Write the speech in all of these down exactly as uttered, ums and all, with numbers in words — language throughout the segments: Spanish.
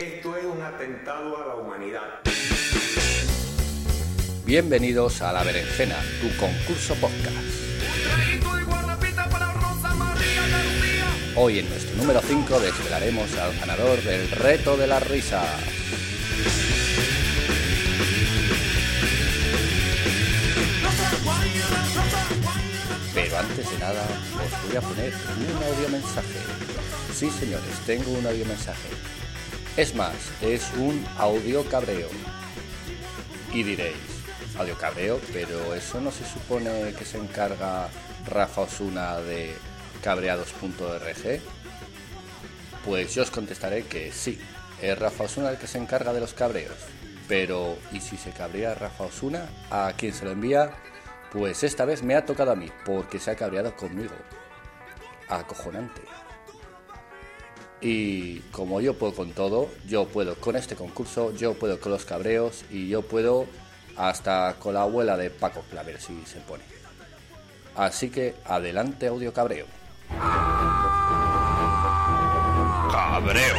Esto es un atentado a la humanidad. Bienvenidos a La Berenjena, tu concurso podcast. Hoy en nuestro número cinco desvelaremos al ganador del reto de las risas. Pero antes de nada, os voy a poner un audiomensaje. Sí, señores, tengo un audiomensaje. Es más, es un audio cabreo. Y diréis, audio cabreo, pero eso no se supone que se encarga Rafa Osuna de cabreados punto org. Pues yo os contestaré que sí, es Rafa Osuna el que se encarga de los cabreos. Pero, ¿y si se cabrea Rafa Osuna? ¿A quién se lo envía? Pues esta vez me ha tocado a mí, porque se ha cabreado conmigo. Acojonante. Y como yo puedo con todo, yo puedo con este concurso, yo puedo con los cabreos y yo puedo hasta con la abuela de Paco Claver si se pone. Así que adelante, audio cabreo. Cabreo.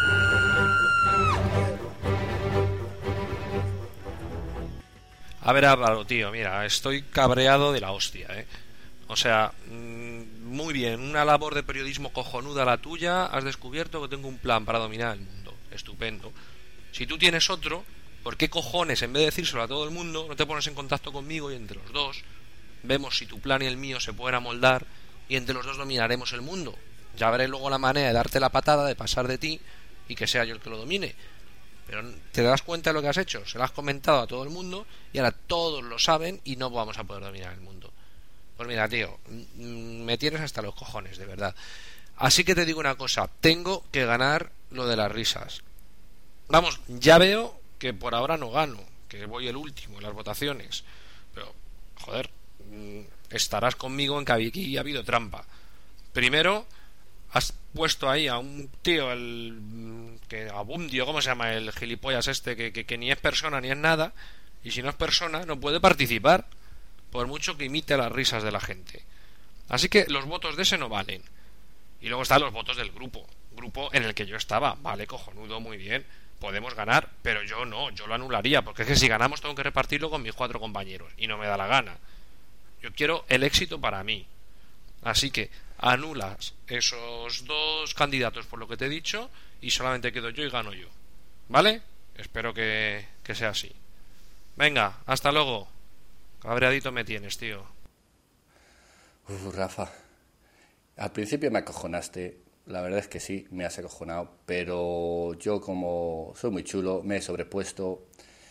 A ver, Álvaro, tío, mira, estoy cabreado de la hostia, ¿eh? O sea, mmm, muy bien, una labor de periodismo cojonuda la tuya, has descubierto que tengo un plan para dominar el mundo, estupendo. Si tú tienes otro, ¿por qué cojones, en vez de decírselo a todo el mundo, no te pones en contacto conmigo y entre los dos vemos si tu plan y el mío se pueden amoldar y entre los dos dominaremos el mundo? Ya veré luego la manera de darte la patada, de pasar de ti y que sea yo el que lo domine. Pero te das cuenta de lo que has hecho, se lo has comentado a todo el mundo y ahora todos lo saben y no vamos a poder dominar el mundo. Pues mira, tío, me tienes hasta los cojones, de verdad. Así que te digo una cosa, tengo que ganar lo de las risas. Vamos, ya veo que por ahora no gano, que voy el último en las votaciones. Pero, joder, estarás conmigo en que aquí ha habido trampa. Primero, has puesto ahí a un tío, el que Abundio, ¿cómo se llama? El gilipollas este, que, que, que ni es persona ni es nada, y si no es persona no puede participar, por mucho que imite las risas de la gente. Así que los votos de ese no valen. Y luego están los votos del grupo, grupo en el que yo estaba. Vale, cojonudo, muy bien, podemos ganar, pero yo no, yo lo anularía, porque es que si ganamos tengo que repartirlo con mis cuatro compañeros, y no me da la gana. Yo quiero el éxito para mí. Así que anulas esos dos candidatos por lo que te he dicho y solamente quedo yo y gano yo. ¿Vale? Espero que, que sea así. Venga, hasta luego. Cabreadito me tienes, tío. Uf, Rafa, al principio me acojonaste. La verdad es que sí, me has acojonado. Pero yo, como soy muy chulo, me he sobrepuesto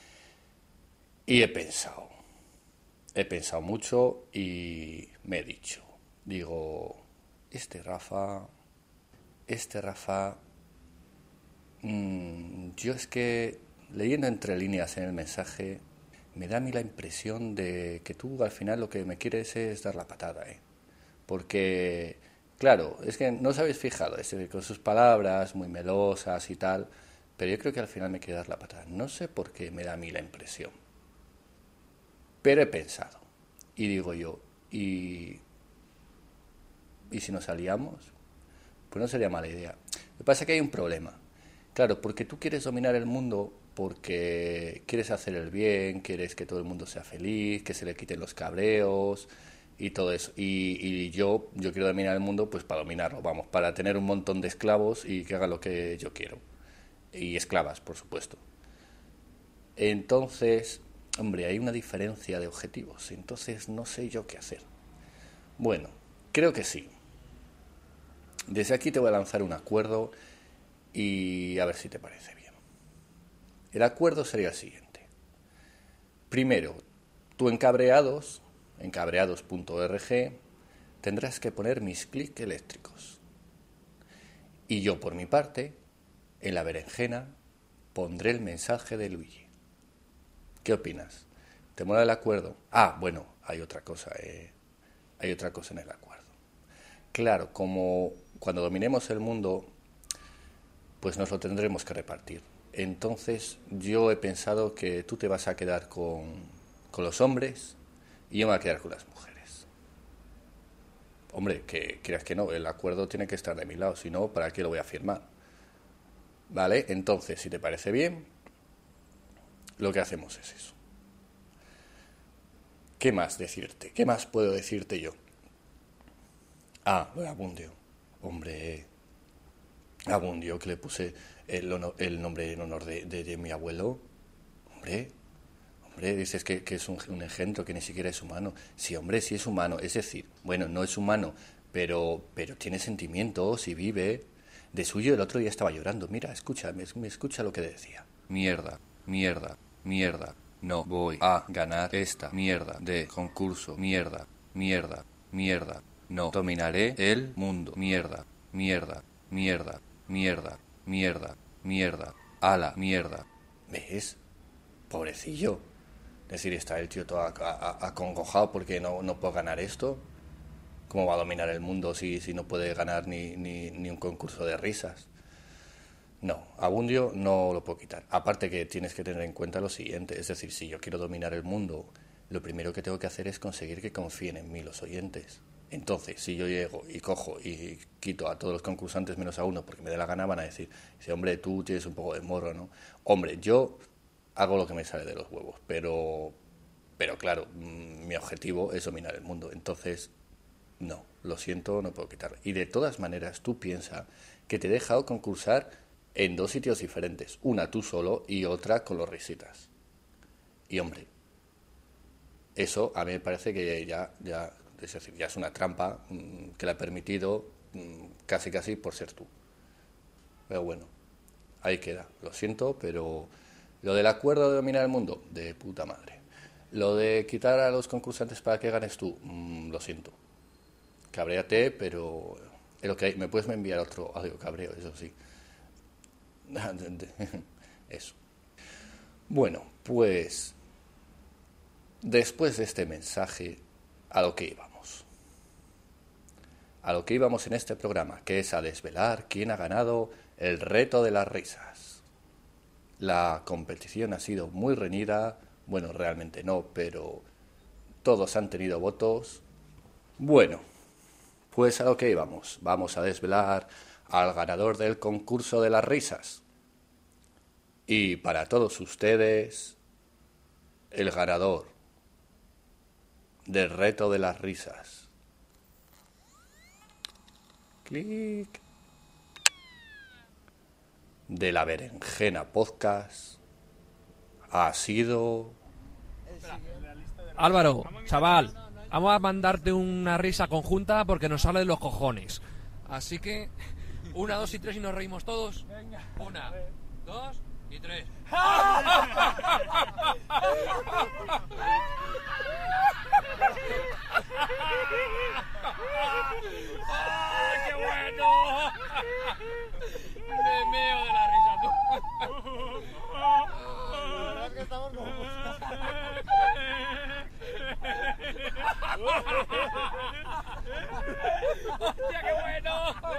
y he pensado. He pensado mucho y me he dicho. Digo, este Rafa, este Rafa, mmm, yo es que leyendo entre líneas en el mensaje, me da a mí la impresión de que tú al final lo que me quieres es dar la patada, ¿eh? Porque, claro, es que no os habéis fijado, es con sus palabras muy melosas y tal, pero yo creo que al final me quiere dar la patada. No sé por qué me da a mí la impresión. Pero he pensado, y digo yo, y... ¿y si nos aliamos? Pues no sería mala idea. Lo que pasa es que hay un problema. Claro, porque tú quieres dominar el mundo porque quieres hacer el bien, quieres que todo el mundo sea feliz, que se le quiten los cabreos y todo eso. Y, y yo, yo quiero dominar el mundo pues para dominarlo, vamos, para tener un montón de esclavos y que hagan lo que yo quiero. Y esclavas, por supuesto. Entonces, hombre, hay una diferencia de objetivos. Entonces no sé yo qué hacer. Bueno, creo que sí. Desde aquí te voy a lanzar un acuerdo y a ver si te parece bien. El acuerdo sería el siguiente. Primero, tú en cabreados, en cabreados punto org, tendrás que poner mis clics eléctricos. Y yo, por mi parte, en La Berenjena, pondré el mensaje de Luigi. ¿Qué opinas? ¿Te mola el acuerdo? Ah, bueno, hay otra cosa, eh. Hay otra cosa en el acuerdo. Claro, como cuando dominemos el mundo, pues nos lo tendremos que repartir. Entonces yo he pensado que tú te vas a quedar con, con los hombres y yo me voy a quedar con las mujeres. Hombre, que quieras que no, el acuerdo tiene que estar de mi lado, si no, ¿para qué lo voy a firmar? ¿Vale? Entonces, si te parece bien, lo que hacemos es eso. ¿Qué más decirte? ¿Qué más puedo decirte yo? Ah, lo de Abundio. Hombre, Abundio, que le puse el, honor, el nombre en honor de, de, de mi abuelo. Hombre, hombre, dices que, que es un, un ejemplo, que ni siquiera es humano. Sí, hombre, sí es humano. Es decir, bueno, no es humano, pero, pero tiene sentimientos y vive. De suyo el otro día estaba llorando. Mira, escucha, me, me escucha lo que decía. Mierda, mierda, mierda. No voy a ganar esta mierda de concurso. Mierda, mierda, mierda. No dominaré el mundo. Mierda, mierda, mierda, mierda, mierda, mierda. A la mierda. ¿Ves? Pobrecillo. Es decir, está el tío todo acongojado porque no, no puedo ganar esto. ¿Cómo va a dominar el mundo si, si no puede ganar ni, ni, ni un concurso de risas? No, Abundio no lo puedo quitar. Aparte que tienes que tener en cuenta lo siguiente. Es decir, si yo quiero dominar el mundo, lo primero que tengo que hacer es conseguir que confíen en mí los oyentes. Entonces, si yo llego y cojo y quito a todos los concursantes menos a uno porque me dé la gana, van a decir, sí, hombre, tú tienes un poco de morro, ¿no? Hombre, yo hago lo que me sale de los huevos, pero, pero claro, mi objetivo es dominar el mundo. Entonces, no, lo siento, no puedo quitarlo. Y de todas maneras, tú piensas que te he dejado concursar en dos sitios diferentes, una tú solo y otra con los risitas. Y hombre, eso a mí me parece que ya, ya, es decir, ya es una trampa mmm, que le ha permitido mmm, casi casi por ser tú. Pero bueno, ahí queda. Lo siento, pero lo del acuerdo de dominar el mundo, de puta madre. Lo de quitar a los concursantes para que ganes tú, mmm, lo siento. Cabréate, pero es lo que hay. Me puedes enviar otro audio cabreo, eso sí. Eso. Bueno, pues después de este mensaje, a lo que íbamos. A lo que íbamos en este programa, que es a desvelar quién ha ganado el reto de las risas. La competición ha sido muy reñida, bueno, realmente no, pero todos han tenido votos. Bueno, pues a lo que íbamos. Vamos a desvelar al ganador del concurso de las risas. Y para todos ustedes, el ganador del reto de las risas. Clic. De la Berenjena Podcast ha sido... Álvaro, chaval, vamos a mandarte una risa conjunta porque nos sale de los cojones. Así que... Una, dos y tres y nos reímos todos. Venga. Una, dos y tres. ¡Ay, qué bueno! Me meo de la risa, tú. La verdad es que estamos como... ¡Hostia, qué bueno!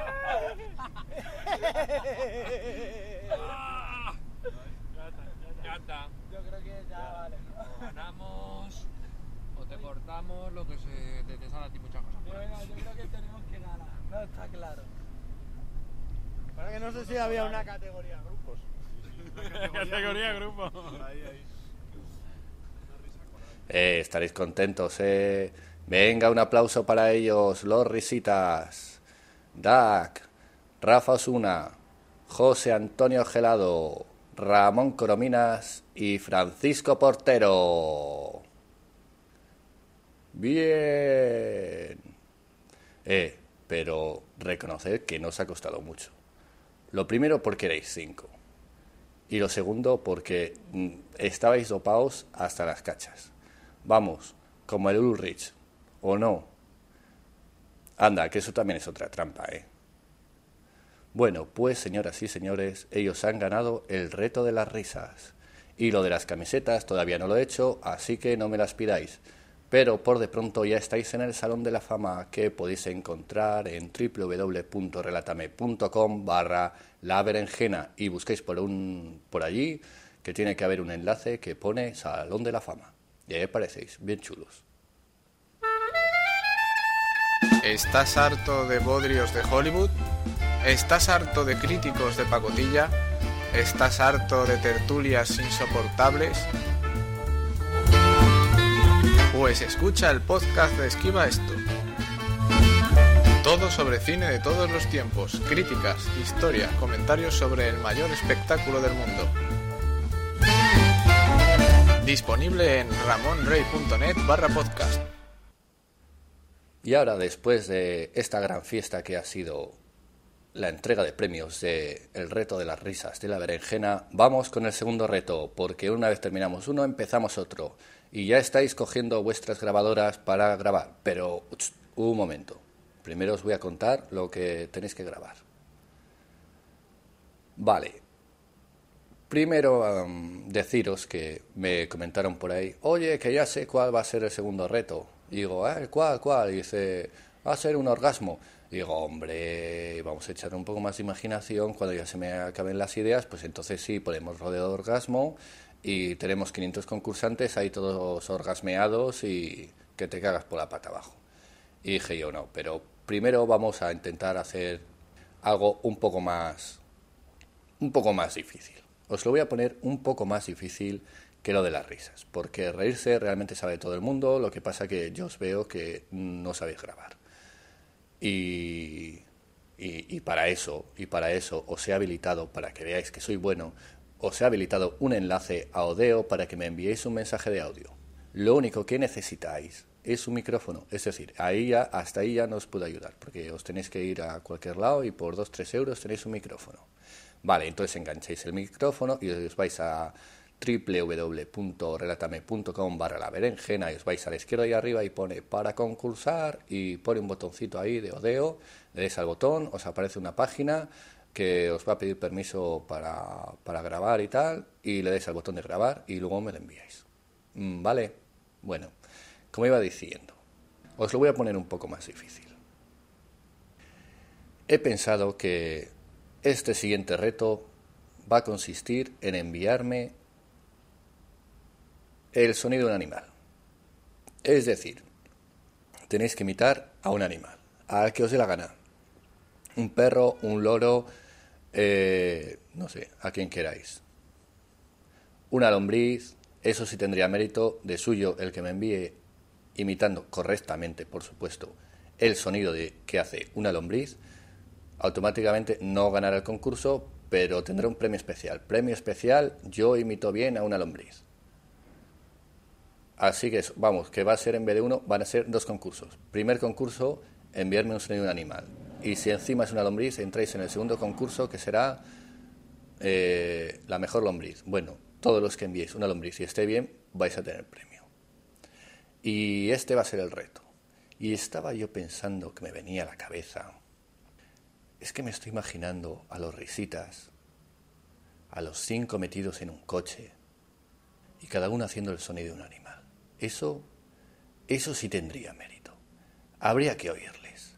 Ya está. Yo creo que ya vale. O ganamos, o te cortamos, lo que se te, te sale a ti muchas cosas. Yo, venga, yo creo que tenemos que ganar. No está claro. Para que no sé si había una categoría grupos. Categoría grupos. Ahí, ahí. Eh, estaréis contentos, eh. Venga, un aplauso para ellos, los risitas. Dak, Rafa Osuna, José Antonio Gelado, Ramón Corominas y Francisco Portero. Bien. Eh, pero reconoced que no os ha costado mucho. Lo primero porque erais cinco. Y lo segundo porque mm, estabais dopados hasta las cachas. Vamos, como el Ulrich, ¿o no? Anda, que eso también es otra trampa, ¿eh? Bueno, pues señoras y señores, ellos han ganado el reto de las risas. Y lo de las camisetas todavía no lo he hecho, así que no me las pidáis. Pero por de pronto ya estáis en el Salón de la Fama, que podéis encontrar en www.relatame.com barra la berenjena y busquéis por, un, por allí, que tiene que haber un enlace que pone Salón de la Fama. Y ahí parecéis, bien chulos. ¿Estás harto de bodrios de Hollywood? ¿Estás harto de críticos de pacotilla? ¿Estás harto de tertulias insoportables? Pues escucha el podcast de Esquiva Esto. Todo sobre cine de todos los tiempos, críticas, historia, comentarios sobre el mayor espectáculo del mundo. Disponible en ramonrey.net barra podcast. Y ahora, después de esta gran fiesta que ha sido la entrega de premios de El reto de las risas de la berenjena, vamos con el segundo reto, porque una vez terminamos uno, empezamos otro. Y ya estáis cogiendo vuestras grabadoras para grabar, pero ch, un momento. Primero os voy a contar lo que tenéis que grabar. Vale. Primero um, deciros que me comentaron por ahí, oye, que ya sé cuál va a ser el segundo reto. Y digo, ¿eh? ¿Cuál, cuál? Y dice, va a ser un orgasmo. Y digo, hombre, vamos a echar un poco más de imaginación. Cuando ya se me acaben las ideas, pues entonces sí, ponemos rodeo de orgasmo y tenemos quinientos concursantes ahí todos orgasmeados y que te cagas por la pata abajo. Y dije yo, no, pero primero vamos a intentar hacer algo un poco más, un poco más difícil. Os lo voy a poner un poco más difícil que lo de las risas, porque reírse realmente sabe todo el mundo, lo que pasa que yo os veo que no sabéis grabar. Y, y, y para eso, y para eso os he habilitado, para que veáis que soy bueno, os he habilitado un enlace a Odeo para que me enviéis un mensaje de audio. Lo único que necesitáis es un micrófono, es decir, ahí ya, hasta ahí ya no os puedo ayudar, porque os tenéis que ir a cualquier lado y por dos a tres euros tenéis un micrófono. Vale, entonces engancháis el micrófono y os vais a doble u doble u doble u punto relatame punto com barra la berenjena y os vais a la izquierda y arriba y pone para concursar y pone un botoncito ahí de Odeo, le dais al botón, os aparece una página que os va a pedir permiso para, para grabar y tal, y le dais al botón de grabar y luego me lo enviáis. Vale, bueno, como iba diciendo, os lo voy a poner un poco más difícil. He pensado que este siguiente reto va a consistir en enviarme el sonido de un animal. Es decir, tenéis que imitar a un animal, al que os dé la gana. Un perro, un loro, eh, no sé, a quien queráis. Una lombriz, eso sí tendría mérito de suyo el que me envíe imitando correctamente, por supuesto, el sonido de que hace una lombriz. Automáticamente no ganará el concurso, pero tendrá un premio especial. Premio especial, yo imito bien a una lombriz. Así que, vamos, que va a ser en vez de uno, van a ser dos concursos. Primer concurso, enviarme un sonido de un animal. Y si encima es una lombriz, entráis en el segundo concurso, que será eh, la mejor lombriz. Bueno, todos los que enviéis una lombriz y esté bien, vais a tener premio. Y este va a ser el reto. Y estaba yo pensando que me venía a la cabeza, es que me estoy imaginando a los risitas, a los cinco metidos en un coche, y cada uno haciendo el sonido de un animal. Eso, eso sí tendría mérito. Habría que oírles.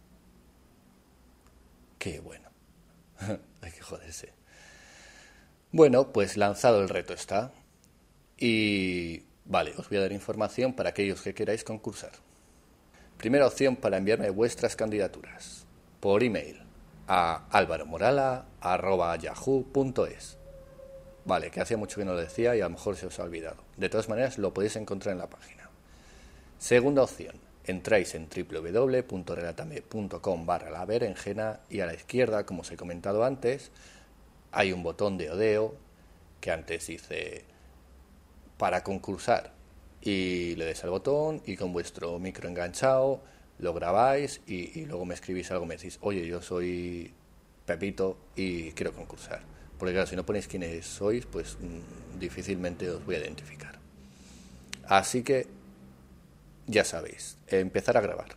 Qué bueno. Hay que joderse. Bueno, pues lanzado el reto está. Y vale, os voy a dar información para aquellos que queráis concursar. Primera opción para enviarme vuestras candidaturas. Por email a alvaromorala arroba yahoo punto es. Vale, que hacía mucho que no lo decía y a lo mejor se os ha olvidado. De todas maneras, lo podéis encontrar en la página. Segunda opción, entráis en doble u doble u doble u punto relatame punto com barra la berenjena y a la izquierda, como os he comentado antes, hay un botón de Odeo que antes dice para concursar y le des al botón y con vuestro micro enganchado lo grabáis y, y luego me escribís algo, me decís, oye, yo soy Pepito y quiero concursar. Porque claro, si no ponéis quiénes sois, pues mmm, difícilmente os voy a identificar. Así que, ya sabéis, empezar a grabar.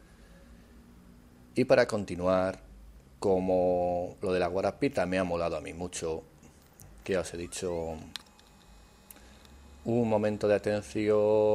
Y para continuar, como lo de la guarapita me ha molado a mí mucho, que ya os he dicho, un momento de atención.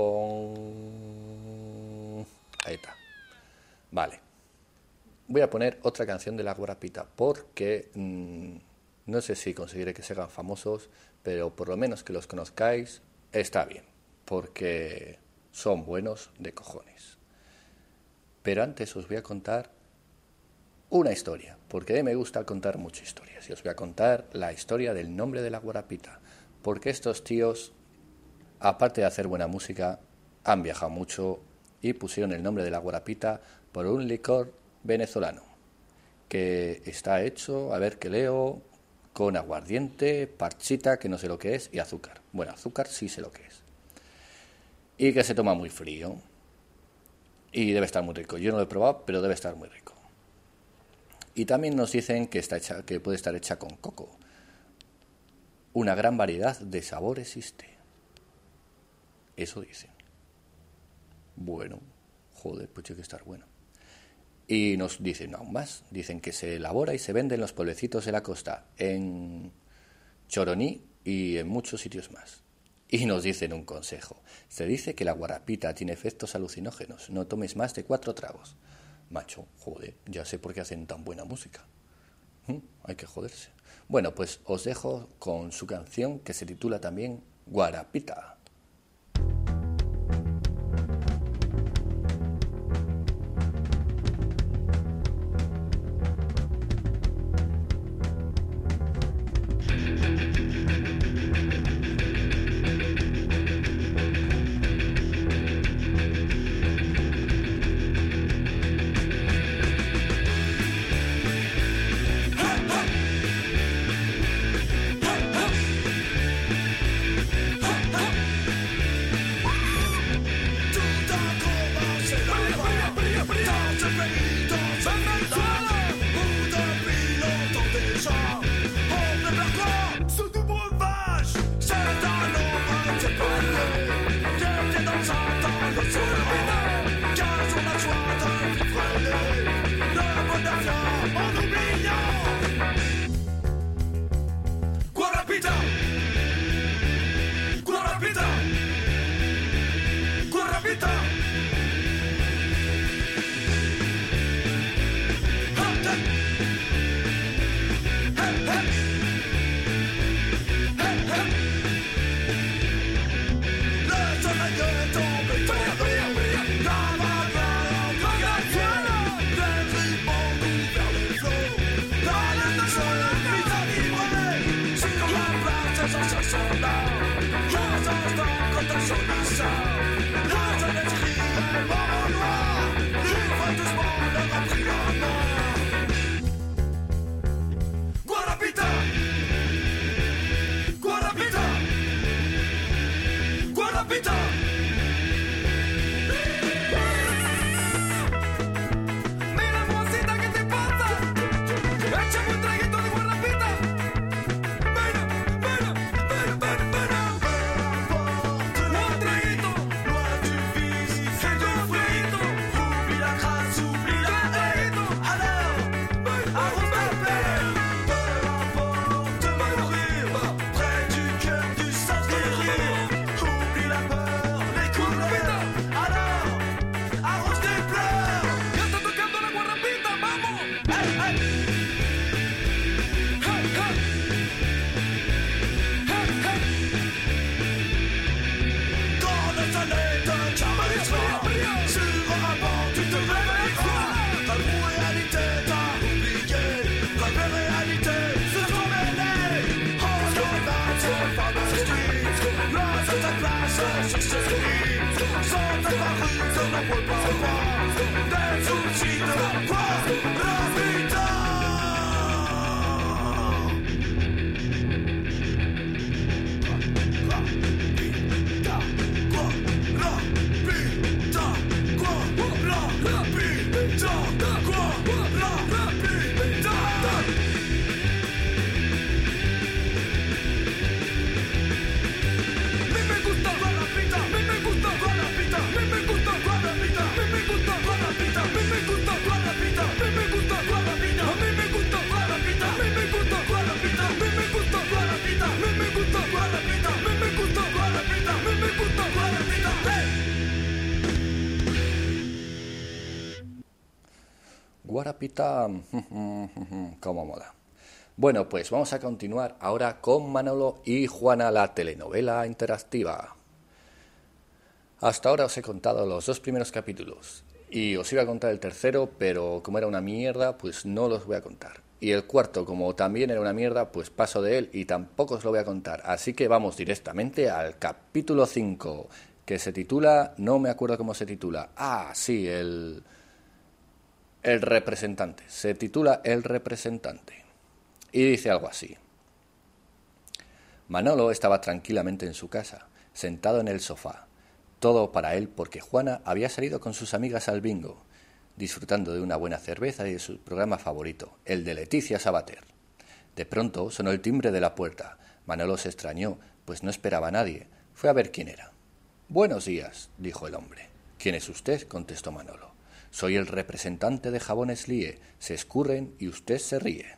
Ahí está. Vale. Voy a poner otra canción de la guarapita porque mmm, no sé si conseguiré que se hagan famosos, pero por lo menos que los conozcáis está bien, porque son buenos de cojones. Pero antes os voy a contar una historia, porque a mí me gusta contar muchas historias. Y os voy a contar la historia del nombre de la guarapita, porque estos tíos, aparte de hacer buena música, han viajado mucho y pusieron el nombre de la guarapita por un licor venezolano, que está hecho, a ver qué leo, con aguardiente, parchita, que no sé lo que es, y azúcar. Bueno, azúcar sí sé lo que es. Y que se toma muy frío. Y debe estar muy rico. Yo no lo he probado, pero debe estar muy rico. Y también nos dicen que, está hecha, que puede estar hecha con coco. Una gran variedad de sabor existe. Eso dicen. Bueno, joder, pues tiene que estar bueno. Y nos dicen aún más. Dicen que se elabora y se vende en los pueblecitos de la costa, en Choroní y en muchos sitios más. Y nos dicen un consejo. Se dice que la guarapita tiene efectos alucinógenos. No tomes más de cuatro tragos. Macho, joder, ya sé por qué hacen tan buena música. ¿Mm? Hay que joderse. Bueno, pues os dejo con su canción que se titula también Guarapita. Guarapita, cómo mola. Bueno, pues vamos a continuar ahora con Manolo y Juana, la telenovela interactiva. Hasta ahora os he contado los dos primeros capítulos Y os iba a contar el tercero, pero como era una mierda, pues no los voy a contar. Y el cuarto, como también era una mierda, pues paso de él y tampoco os lo voy a contar. Así que vamos directamente al capítulo cinco, que se titula... No me acuerdo cómo se titula. Ah, sí, el... El representante. Se titula El representante. Y dice algo así. Manolo estaba tranquilamente en su casa, sentado en el sofá. Todo para él porque Juana había salido con sus amigas al bingo, disfrutando de una buena cerveza y de su programa favorito, el de Leticia Sabater. De pronto sonó el timbre de la puerta. Manolo se extrañó, pues no esperaba a nadie. Fue a ver quién era. «Buenos días», dijo el hombre. «¿Quién es usted?», contestó Manolo. «Soy el representante de Jabones Lie. Se escurren y usted se ríe».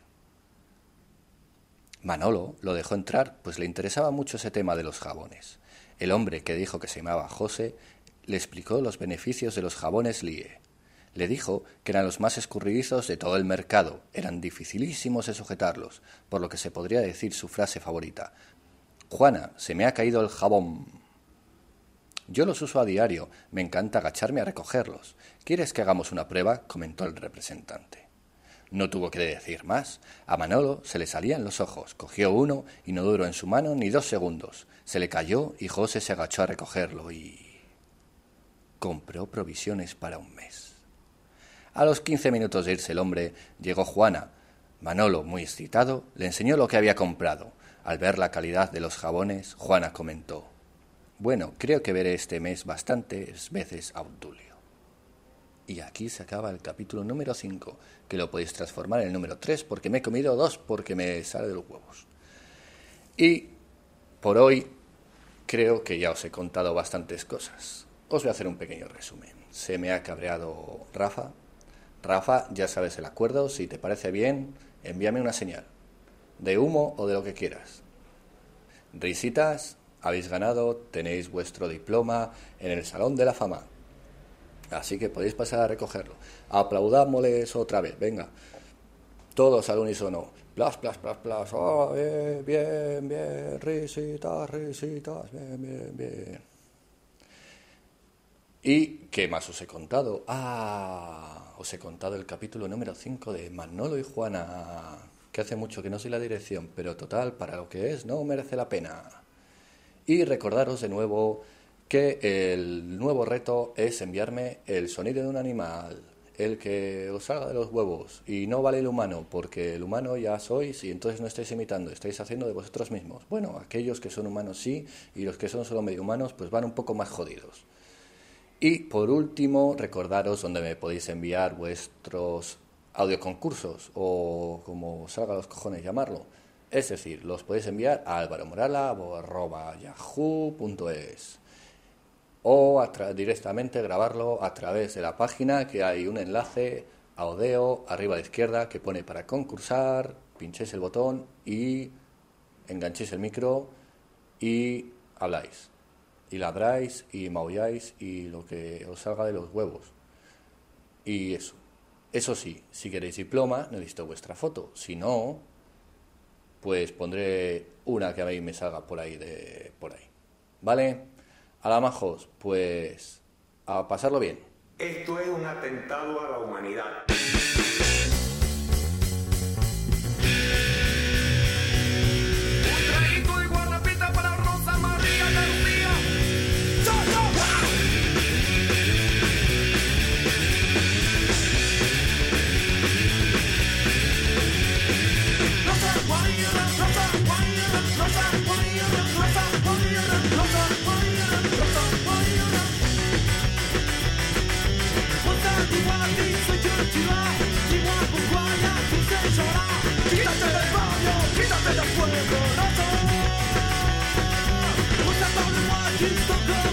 Manolo lo dejó entrar, pues le interesaba mucho ese tema de los jabones. El hombre, que dijo que se llamaba José, le explicó los beneficios de los jabones Lie. Le dijo que eran los más escurridizos de todo el mercado, eran dificilísimos de sujetarlos, por lo que se podría decir su frase favorita: «Juana, se me ha caído el jabón». «Yo los uso a diario, me encanta agacharme a recogerlos. ¿Quieres que hagamos una prueba?», comentó el representante. No tuvo que decir más. A Manolo se le salían los ojos. Cogió uno y no duró en su mano ni dos segundos. Se le cayó y José se agachó a recogerlo y... compró provisiones para un mes. A los quince minutos de irse el hombre, llegó Juana. Manolo, muy excitado, le enseñó lo que había comprado. Al ver la calidad de los jabones, Juana comentó: «Bueno, creo que veré este mes bastantes veces a Obdulio». Y aquí se acaba el capítulo número cinco, que lo podéis transformar en el número tres, porque me he comido dos, porque me sale de los huevos. Y por hoy creo que ya os he contado bastantes cosas. Os voy a hacer un pequeño resumen. Se me ha cabreado Rafa. Rafa, ya sabes el acuerdo. Si te parece bien, envíame una señal. De humo o de lo que quieras. Risitas, habéis ganado, tenéis vuestro diploma en el Salón de la Fama. Así que podéis pasar a recogerlo. Aplaudámosles otra vez, venga. Todos al unísono. Plas, plas, plas, plas. Oh, bien, bien, bien. Risitas, risitas. Bien, bien, bien. ¿Y qué más os he contado? Ah, os he contado el capítulo número cinco de Manolo y Juana. Que hace mucho que no sé la dirección, pero total, para lo que es, no merece la pena. Y recordaros de nuevo que el nuevo reto es enviarme el sonido de un animal, el que os salga de los huevos, y no vale el humano, porque el humano ya sois y entonces no estáis imitando, estáis haciendo de vosotros mismos. Bueno, aquellos que son humanos sí, y los que son solo medio humanos pues van un poco más jodidos. Y por último, recordaros donde me podéis enviar vuestros audioconcursos, o como salga a los cojones llamarlo. Es decir, los podéis enviar a alvaromorala arroba yahoo punto es. O a tra- directamente grabarlo a través de la página, que hay un enlace a Odeo arriba a la izquierda que pone para concursar, pinchéis el botón y enganchéis el micro y habláis, y ladráis y maulláis y lo que os salga de los huevos. Y eso, eso sí, si queréis diploma necesito vuestra foto, si no, pues pondré una que a mí me salga por ahí de por ahí, ¿vale? Ala, majos, pues a pasarlo bien. Esto es un atentado a la humanidad. Quítate del baño, quítate del fuego, no soy. Usa Pablo Martins, toca.